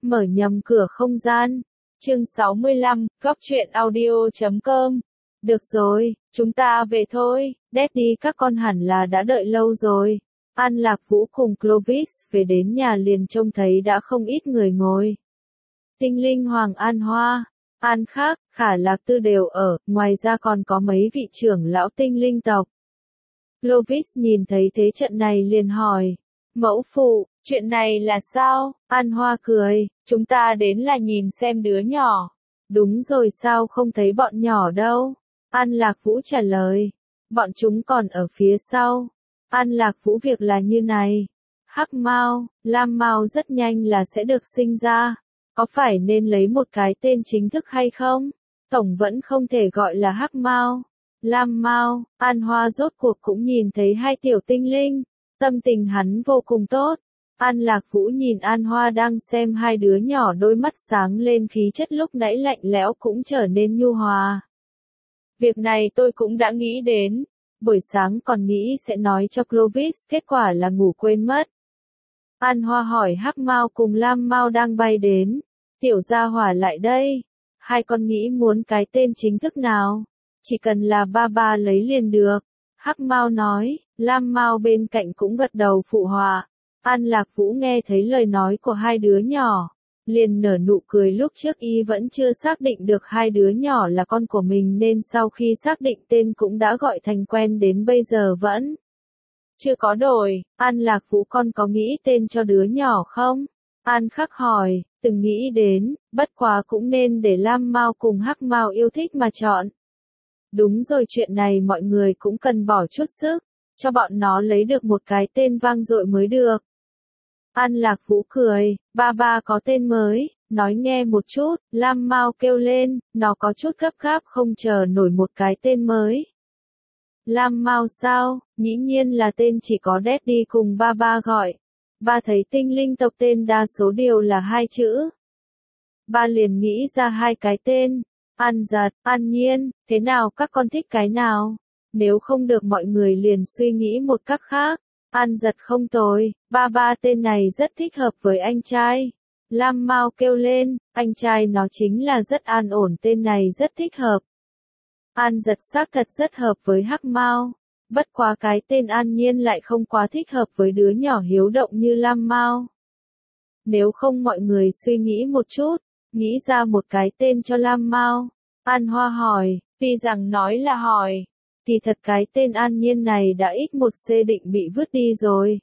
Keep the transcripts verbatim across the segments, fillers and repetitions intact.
Mở nhầm cửa không gian. Chương sáu mươi lăm, góc truyện audio chấm com. Được rồi, chúng ta về thôi, Daddy các con hẳn là đã đợi lâu rồi. An Lạc Vũ cùng Clovis về đến nhà liền trông thấy đã không ít người ngồi. Tinh Linh Hoàng An Hoa, An Khác, Khả Lạc Tư đều ở, ngoài ra còn có mấy vị trưởng lão tinh linh tộc. Clovis nhìn thấy thế trận này liền hỏi, mẫu phụ, chuyện này là sao? An Hoa cười, chúng ta đến là nhìn xem đứa nhỏ. Đúng rồi, sao không thấy bọn nhỏ đâu? An Lạc Vũ trả lời, bọn chúng còn ở phía sau. An Lạc Vũ việc là như này, Hắc Mao, Lam Mao rất nhanh là sẽ được sinh ra. Có phải nên lấy một cái tên chính thức hay không? Tổng vẫn không thể gọi là Hắc Mao, Lam Mao. An Hoa rốt cuộc cũng nhìn thấy hai tiểu tinh linh, tâm tình hắn vô cùng tốt. An Lạc Vũ nhìn An Hoa đang xem hai đứa nhỏ, đôi mắt sáng lên, khí chất lúc nãy lạnh lẽo cũng trở nên nhu hòa. Việc này tôi cũng đã nghĩ đến, buổi sáng còn nghĩ sẽ nói cho Clovis, kết quả là ngủ quên mất. An Hoa hỏi Hắc Mao cùng Lam Mao đang bay đến, tiểu gia hỏa lại đây, hai con nghĩ muốn cái tên chính thức nào? Chỉ cần là ba ba lấy liền được. Hắc Mao nói, Lam Mao bên cạnh cũng gật đầu phụ họa. An Lạc Vũ nghe thấy lời nói của hai đứa nhỏ, liền nở nụ cười, lúc trước y vẫn chưa xác định được hai đứa nhỏ là con của mình nên sau khi xác định tên cũng đã gọi thành quen đến bây giờ vẫn chưa có đổi. An Lạc Vũ, con có nghĩ tên cho đứa nhỏ không? An Khắc hỏi, từng nghĩ đến, bất quá cũng nên để Lam Mao cùng Hắc Mao yêu thích mà chọn. Đúng rồi, chuyện này mọi người cũng cần bỏ chút sức, cho bọn nó lấy được một cái tên vang dội mới được. An Lạc Vũ cười, ba ba có tên mới, nói nghe một chút. Lam Mao kêu lên, nó có chút gấp gáp không chờ nổi một cái tên mới. Lam Mao sao, dĩ nhiên là tên chỉ có Daddy cùng ba ba gọi. Ba thấy tinh linh tộc tên đa số đều là hai chữ. Ba liền nghĩ ra hai cái tên, An Giật, An Nhiên, thế nào các con thích cái nào? Nếu không được mọi người liền suy nghĩ một cách khác. An Giật không tồi, ba ba tên này rất thích hợp với anh trai. Lam Mao kêu lên, anh trai nó chính là rất an ổn, tên này rất thích hợp. An Giật xác thật rất hợp với Hắc Mao, bất quá cái tên An Nhiên lại không quá thích hợp với đứa nhỏ hiếu động như Lam Mao. Nếu không mọi người suy nghĩ một chút, nghĩ ra một cái tên cho Lam Mao. An Hoa hỏi, tuy rằng nói là hỏi, thì thật cái tên An Nhiên này đã x một c định bị vứt đi rồi.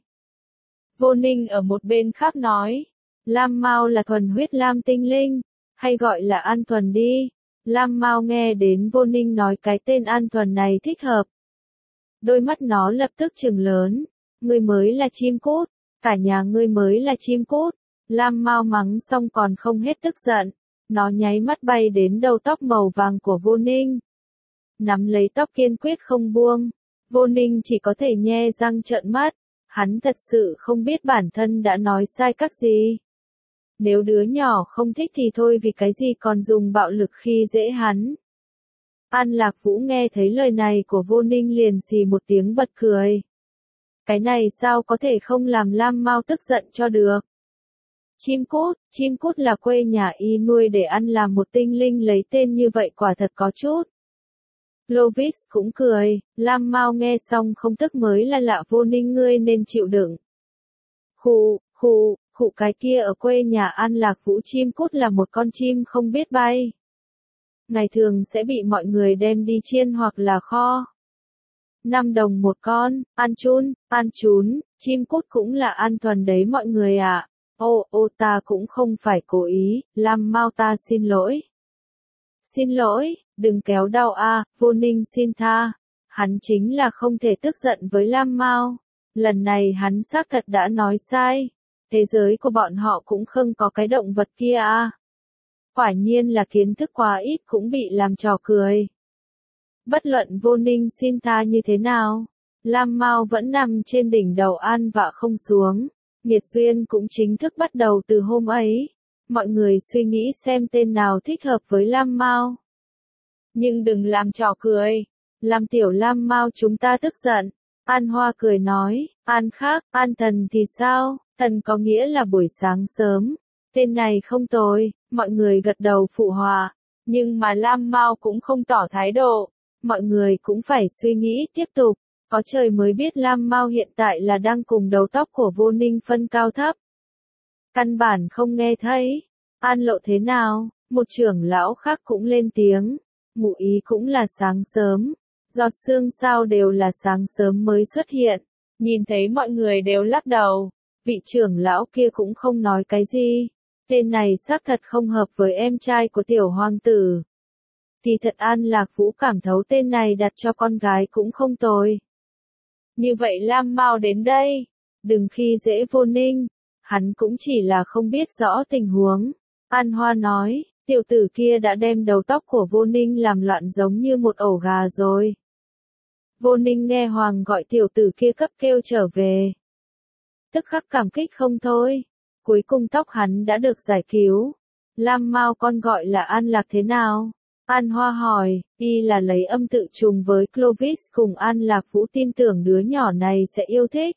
Vô Ninh ở một bên khác nói, Lam Mao là thuần huyết lam tinh linh, hay gọi là An Thuần đi. Lam Mao nghe đến Vô Ninh nói cái tên An Thuần này thích hợp, đôi mắt nó lập tức trừng lớn, ngươi mới là chim cút, cả nhà ngươi mới là chim cút. Lam Mao mắng xong còn không hết tức giận, nó nháy mắt bay đến đầu tóc màu vàng của Vô Ninh, nắm lấy tóc kiên quyết không buông. Vô Ninh chỉ có thể nhe răng trợn mắt, hắn thật sự không biết bản thân đã nói sai các gì. Nếu đứa nhỏ không thích thì thôi, vì cái gì còn dùng bạo lực khi dễ hắn. An Lạc Vũ nghe thấy lời này của Vô Ninh liền xì một tiếng bật cười. Cái này sao có thể không làm Lam Mao tức giận cho được. Chim cút, chim cút là quê nhà y nuôi để ăn, làm một tinh linh lấy tên như vậy quả thật có chút. Clovis cũng cười, Lam Mao nghe xong không tức mới là lạ. Vô Ninh ngươi nên chịu đựng. Khụ, khụ, khụ, cái kia ở quê nhà An Lạc Vũ chim cút là một con chim không biết bay. Ngày thường sẽ bị mọi người đem đi chiên hoặc là kho. năm đồng một con, An chun, An chún, chim cút cũng là An Thuần đấy mọi người ạ. À. Ô, ô ta cũng không phải cố ý, Lam Mao ta xin lỗi. Xin lỗi, đừng kéo đau a. À, Vô Ninh xin tha. Hắn chính là không thể tức giận với Lam Mao. Lần này hắn xác thật đã nói sai. Thế giới của bọn họ cũng không có cái động vật kia a. À. Quả nhiên là kiến thức quá ít cũng bị làm trò cười. Bất luận Vô Ninh xin tha như thế nào, Lam Mao vẫn nằm trên đỉnh đầu An Vạ không xuống. Nghiệt duyên cũng chính thức bắt đầu từ hôm ấy. Mọi người suy nghĩ xem tên nào thích hợp với Lam Mao. Nhưng đừng làm trò cười, làm tiểu Lam Mao chúng ta tức giận. An Hoa cười nói, An Khác, An Thần thì sao? Thần có nghĩa là buổi sáng sớm, Tên này không tồi, mọi người gật đầu phụ họa. Nhưng mà Lam Mao cũng không tỏ thái độ. Mọi người cũng phải suy nghĩ tiếp tục. Có trời mới biết Lam Mao hiện tại là đang cùng đầu tóc của Vô Ninh phân cao thấp. Căn bản không nghe thấy. An Lộ thế nào? Một trưởng lão khác cũng lên tiếng. Ngụ ý cũng là sáng sớm. Giọt sương sao đều là sáng sớm mới xuất hiện. Nhìn thấy mọi người đều lắc đầu. Vị trưởng lão kia cũng không nói cái gì. Tên này xác thật không hợp với em trai của tiểu hoàng tử. Thì thật An Lạc Vũ cảm thấu tên này đặt cho con gái cũng không tồi. Như vậy Lam Mao đến đây. Đừng khi dễ Vô Ninh. Hắn cũng chỉ là không biết rõ tình huống. An Hoa nói, tiểu tử kia đã đem đầu tóc của Vô Ninh làm loạn giống như một ổ gà rồi. Vô Ninh nghe Hoàng gọi tiểu tử kia cấp kêu trở về. Tức khắc cảm kích không thôi. Cuối cùng tóc hắn đã được giải cứu. Lam Mao con gọi là An Lạc thế nào? An Hoa hỏi, y là lấy âm tự trùng với Clovis cùng An Lạc Vũ tin tưởng đứa nhỏ này sẽ yêu thích.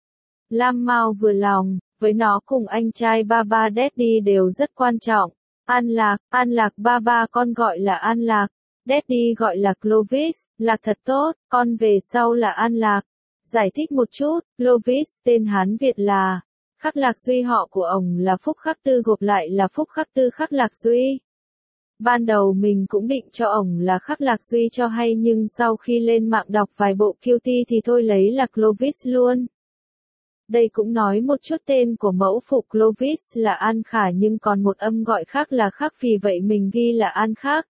Lam Mao vừa lòng, với nó cùng anh trai ba ba Daddy đều rất quan trọng. An Lạc, An Lạc ba ba con gọi là An Lạc, Daddy gọi là Clovis, Lạc thật tốt, con về sau là An Lạc. Giải thích một chút, Clovis tên Hán Việt là Khắc Lạc Duy, họ của ông là Phúc Khắc Tư gộp lại là Phúc Khắc Tư Khắc Lạc Duy. Ban đầu mình cũng định cho ông là Khắc Lạc Duy cho hay nhưng sau khi lên mạng đọc vài bộ Q T thì thôi lấy là Clovis luôn. Đây cũng nói một chút tên của mẫu phụ Clovis là An Khả nhưng còn một âm gọi khác là Khắc, vì vậy mình ghi là An Khắc.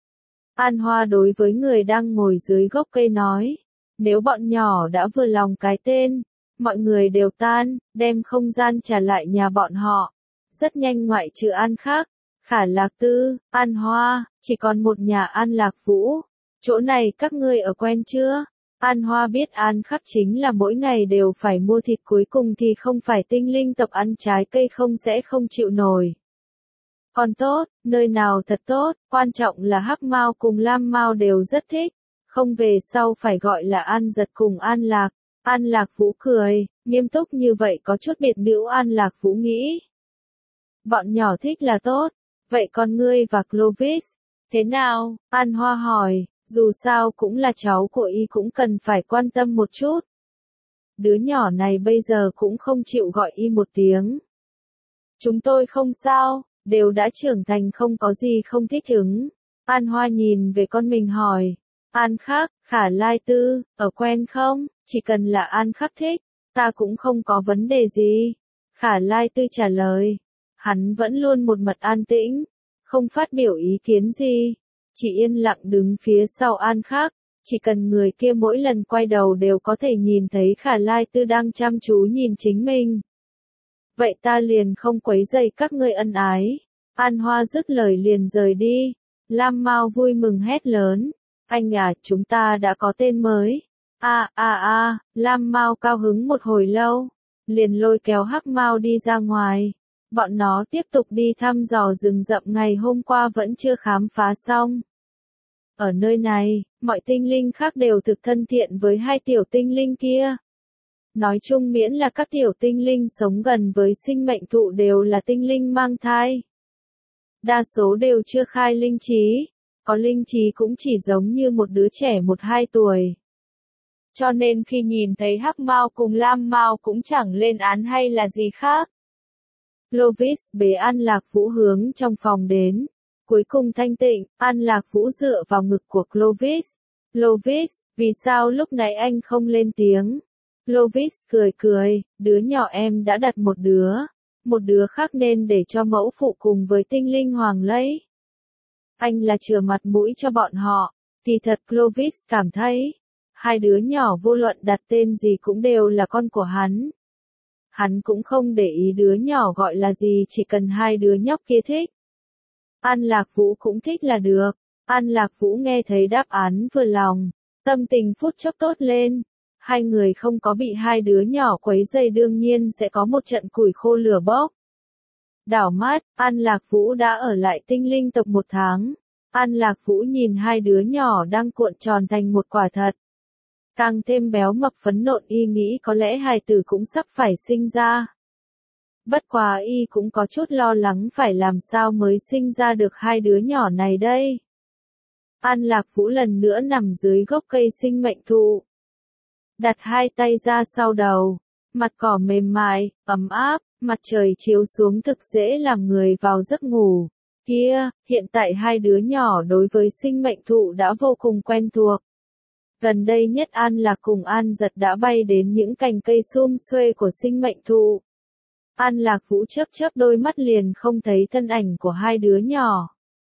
An Hoa đối với người đang ngồi dưới gốc cây nói, nếu bọn nhỏ đã vừa lòng cái tên, mọi người đều tan, đem không gian trả lại nhà bọn họ. Rất nhanh ngoại trừ An Khắc, Khả Lạc Tư, An Hoa, chỉ còn một nhà An Lạc Vũ. Chỗ này các ngươi ở quen chưa? An Hoa biết An Khắc chính là mỗi ngày đều phải mua thịt, cuối cùng thì không phải tinh linh tộc ăn trái cây không sẽ không chịu nổi. Còn tốt, nơi nào thật tốt, quan trọng là Hắc Mao cùng Lam Mao đều rất thích. Không về sau phải gọi là An Giật cùng An Lạc. An Lạc Vũ cười, nghiêm túc như vậy có chút biệt nữ. An Lạc Vũ nghĩ. Bọn nhỏ thích là tốt. Vậy con ngươi và Clovis, thế nào? An Hoa hỏi, dù sao cũng là cháu của y cũng cần phải quan tâm một chút. Đứa nhỏ này bây giờ cũng không chịu gọi y một tiếng. Chúng tôi không sao, đều đã trưởng thành không có gì không thích ứng. An Hoa nhìn về con mình hỏi, An Khắc, Khả Lai Tư, ở quen không? Chỉ cần là An Khắc thích, ta cũng không có vấn đề gì. Khả Lai Tư trả lời, hắn vẫn luôn một mật an tĩnh, không phát biểu ý kiến gì, chỉ yên lặng đứng phía sau An Khắc, chỉ cần người kia mỗi lần quay đầu đều có thể nhìn thấy Khả Lai Tư đang chăm chú nhìn chính mình. Vậy ta liền không quấy rầy các ngươi ân ái. An Hoa dứt lời liền rời đi. Lam Mao vui mừng hét lớn, anh à, chúng ta đã có tên mới. A a a, Lam Mao cao hứng một hồi lâu, liền lôi kéo Hắc Mao đi ra ngoài. Bọn nó tiếp tục đi thăm dò rừng rậm ngày hôm qua vẫn chưa khám phá xong. Ở nơi này, mọi tinh linh khác đều thực thân thiện với hai tiểu tinh linh kia. Nói chung miễn là các tiểu tinh linh sống gần với sinh mệnh thụ đều là tinh linh mang thai. Đa số đều chưa khai linh trí, có linh trí cũng chỉ giống như một đứa trẻ một hai tuổi. Cho nên khi nhìn thấy Hắc Mao cùng Lam Mao cũng chẳng lên án hay là gì khác. Clovis bế An Lạc Vũ hướng trong phòng đến. Cuối cùng thanh tịnh, An Lạc Vũ dựa vào ngực của Clovis. Clovis, vì sao lúc nãy anh không lên tiếng? Clovis cười cười, đứa nhỏ em đã đặt một đứa. Một đứa khác nên để cho mẫu phụ cùng với tinh linh hoàng lấy. Anh là chừa mặt mũi cho bọn họ. Thì thật Clovis cảm thấy, hai đứa nhỏ vô luận đặt tên gì cũng đều là con của hắn. Hắn cũng không để ý đứa nhỏ gọi là gì, chỉ cần hai đứa nhóc kia thích. An Lạc Vũ cũng thích là được. An Lạc Vũ nghe thấy đáp án vừa lòng, tâm tình phút chốc tốt lên. Hai người không có bị hai đứa nhỏ quấy rầy đương nhiên sẽ có một trận củi khô lửa bốc. Đảo mắt, An Lạc Vũ đã ở lại tinh linh tộc một tháng. An Lạc Vũ nhìn hai đứa nhỏ đang cuộn tròn thành một quả thật. Càng thêm béo mập phấn nộn, y nghĩ có lẽ hài tử cũng sắp phải sinh ra. Bất quá y cũng có chút lo lắng phải làm sao mới sinh ra được hai đứa nhỏ này đây. An Lạc Vũ lần nữa nằm dưới gốc cây sinh mệnh thụ. Đặt hai tay ra sau đầu. Mặt cỏ mềm mại, ấm áp, mặt trời chiếu xuống thực dễ làm người vào giấc ngủ. Kia, hiện tại hai đứa nhỏ đối với sinh mệnh thụ đã vô cùng quen thuộc. Gần đây nhất An Lạc cùng An Giật đã bay đến những cành cây sum xuê của sinh mệnh thụ. An Lạc Vũ chớp chớp đôi mắt liền không thấy thân ảnh của hai đứa nhỏ.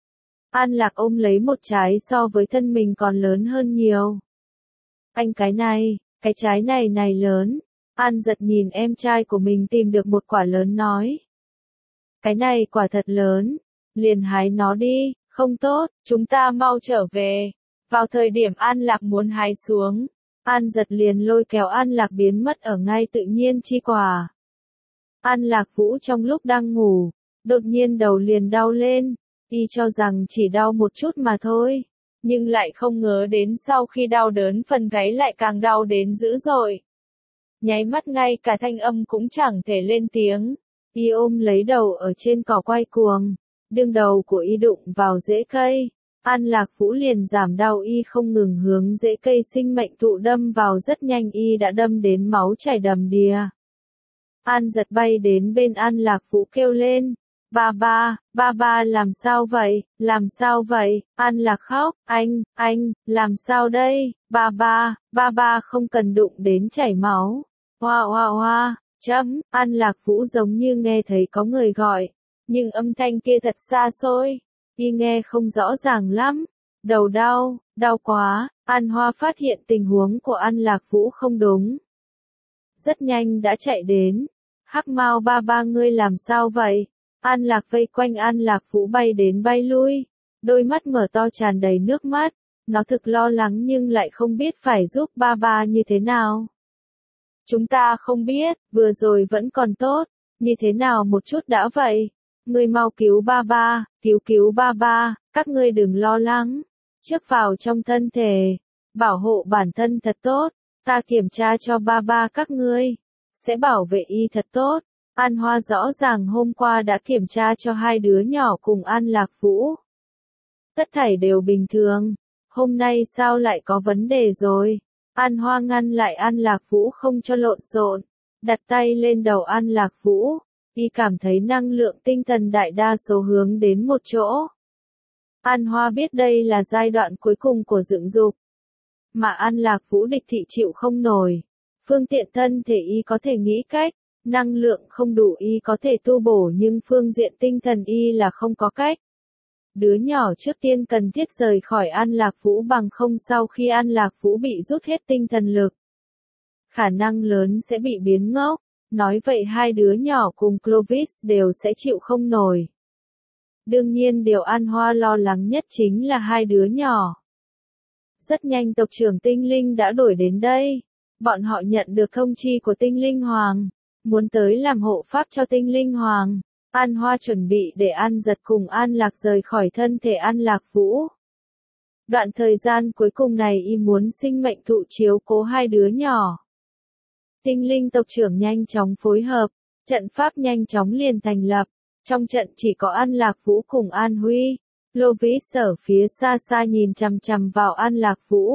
An Lạc ôm lấy một trái so với thân mình còn lớn hơn nhiều. Anh cái này, cái trái này này lớn. An Giật nhìn em trai của mình tìm được một quả lớn nói. Cái này quả thật lớn, liền hái nó đi, không tốt, chúng ta mau trở về. Vào thời điểm An Lạc muốn hái xuống, An Giật liền lôi kéo An Lạc biến mất ở ngay tự nhiên chi quả. An Lạc Vũ trong lúc đang ngủ, đột nhiên đầu liền đau lên, y cho rằng chỉ đau một chút mà thôi, nhưng lại không ngờ đến sau khi đau đớn phần gáy lại càng đau đến dữ dội. Nháy mắt ngay cả thanh âm cũng chẳng thể lên tiếng, y ôm lấy đầu ở trên cỏ quay cuồng, đương đầu của y đụng vào rễ cây. An Lạc Vũ liền giảm đau y không ngừng hướng rễ cây sinh mệnh thụ đâm vào rất nhanh y đã đâm đến máu chảy đầm đìa. An Giật bay đến bên An Lạc Vũ kêu lên, ba ba, ba ba làm sao vậy, làm sao vậy, An Lạc khóc, anh, anh, làm sao đây, ba ba, ba ba không cần đụng đến chảy máu, hoa hoa hoa, chấm, An Lạc Vũ giống như nghe thấy có người gọi, nhưng âm thanh kia thật xa xôi. Y nghe không rõ ràng lắm, đầu đau, đau quá, An Hoa phát hiện tình huống của An Lạc Vũ không đúng. Rất nhanh đã chạy đến, Hắc Mao ba ba ngươi làm sao vậy? An Lạc vây quanh An Lạc Vũ bay đến bay lui, đôi mắt mở to tràn đầy nước mắt, nó thực lo lắng nhưng lại không biết phải giúp ba ba như thế nào. Chúng ta không biết, vừa rồi vẫn còn tốt, như thế nào một chút đã vậy? Ngươi mau cứu ba ba, cứu cứu ba ba, các ngươi đừng lo lắng. Trước vào trong thân thể, bảo hộ bản thân thật tốt, ta kiểm tra cho ba ba các ngươi, sẽ bảo vệ y thật tốt. An Hoa rõ ràng hôm qua đã kiểm tra cho hai đứa nhỏ cùng An Lạc Vũ. Tất thảy đều bình thường, hôm nay sao lại có vấn đề rồi? An Hoa ngăn lại An Lạc Vũ không cho lộn xộn, đặt tay lên đầu An Lạc Vũ. Y cảm thấy năng lượng tinh thần đại đa số hướng đến một chỗ. An Hoa biết đây là giai đoạn cuối cùng của dưỡng dục. Mà An Lạc Vũ địch thị chịu không nổi. Phương tiện thân thể y có thể nghĩ cách, năng lượng không đủ y có thể tu bổ nhưng phương diện tinh thần y là không có cách. Đứa nhỏ trước tiên cần thiết rời khỏi An Lạc Vũ bằng không sau khi An Lạc Vũ bị rút hết tinh thần lực. Khả năng lớn sẽ bị biến ngốc. Nói vậy hai đứa nhỏ cùng Clovis đều sẽ chịu không nổi. Đương nhiên điều An Hoa lo lắng nhất chính là hai đứa nhỏ. Rất nhanh tộc trưởng Tinh Linh đã đuổi đến đây. Bọn họ nhận được thông chi của Tinh Linh Hoàng, muốn tới làm hộ pháp cho Tinh Linh Hoàng. An Hoa chuẩn bị để An Giật cùng An Lạc rời khỏi thân thể An Lạc Vũ. Đoạn thời gian cuối cùng này y muốn sinh mệnh thụ chiếu cố hai đứa nhỏ. Tinh Linh tộc trưởng nhanh chóng phối hợp, trận pháp nhanh chóng liền thành lập, trong trận chỉ có An Lạc Vũ cùng An Huy, Clovis ở phía xa xa nhìn chằm chằm vào An Lạc Vũ.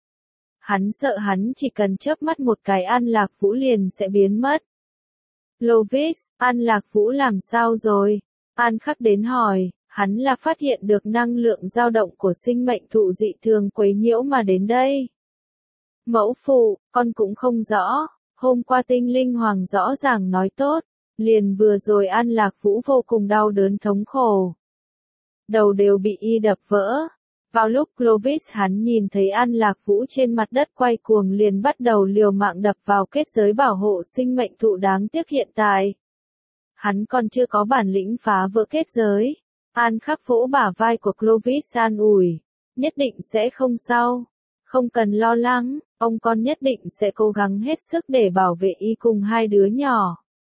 Hắn sợ hắn chỉ cần chớp mắt một cái An Lạc Vũ liền sẽ biến mất. Clovis, An Lạc Vũ làm sao rồi? An Khắc đến hỏi, hắn là phát hiện được năng lượng dao động của sinh mệnh thụ dị thường quấy nhiễu mà đến đây. Mẫu phụ, con cũng không rõ. Hôm qua Tinh Linh Hoàng rõ ràng nói tốt, liền vừa rồi An Lạc Vũ vô cùng đau đớn thống khổ. Đầu đều bị y đập vỡ. Vào lúc Clovis hắn nhìn thấy An Lạc Vũ trên mặt đất quay cuồng liền bắt đầu liều mạng đập vào kết giới bảo hộ sinh mệnh thụ đáng tiếc hiện tại. Hắn còn chưa có bản lĩnh phá vỡ kết giới. An Khắc vỗ bả vai của Clovis an ủi, nhất định sẽ không sao. Không cần lo lắng, ông con nhất định sẽ cố gắng hết sức để bảo vệ y cùng hai đứa nhỏ.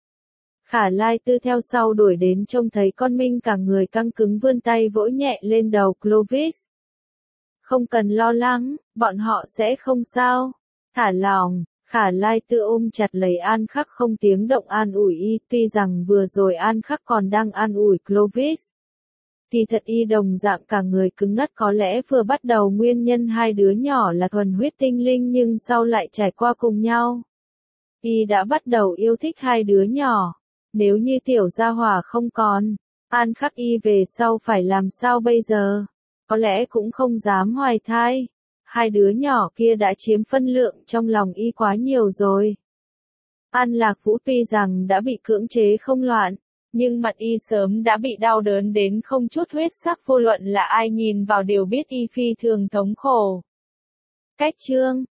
Khả Lai Tư theo sau đuổi đến trông thấy con Minh cả người căng cứng vươn tay vỗ nhẹ lên đầu Clovis. Không cần lo lắng, bọn họ sẽ không sao. Thả lòng, Khả Lai Tư ôm chặt lấy An Khắc không tiếng động an ủi y, tuy rằng vừa rồi An Khắc còn đang an ủi Clovis. Thì thật y đồng dạng cả người cứng ngắc, có lẽ vừa bắt đầu nguyên nhân hai đứa nhỏ là thuần huyết tinh linh nhưng sau lại trải qua cùng nhau. Y đã bắt đầu yêu thích hai đứa nhỏ. Nếu như tiểu gia hỏa không còn, An Khắc y về sau phải làm sao bây giờ? Có lẽ cũng không dám hoài thai. Hai đứa nhỏ kia đã chiếm phân lượng trong lòng y quá nhiều rồi. An Lạc Vũ tuy rằng đã bị cưỡng chế không loạn, nhưng mặt y sớm đã bị đau đớn đến không chút huyết sắc, vô luận là ai nhìn vào đều biết y phi thường thống khổ. Cách chương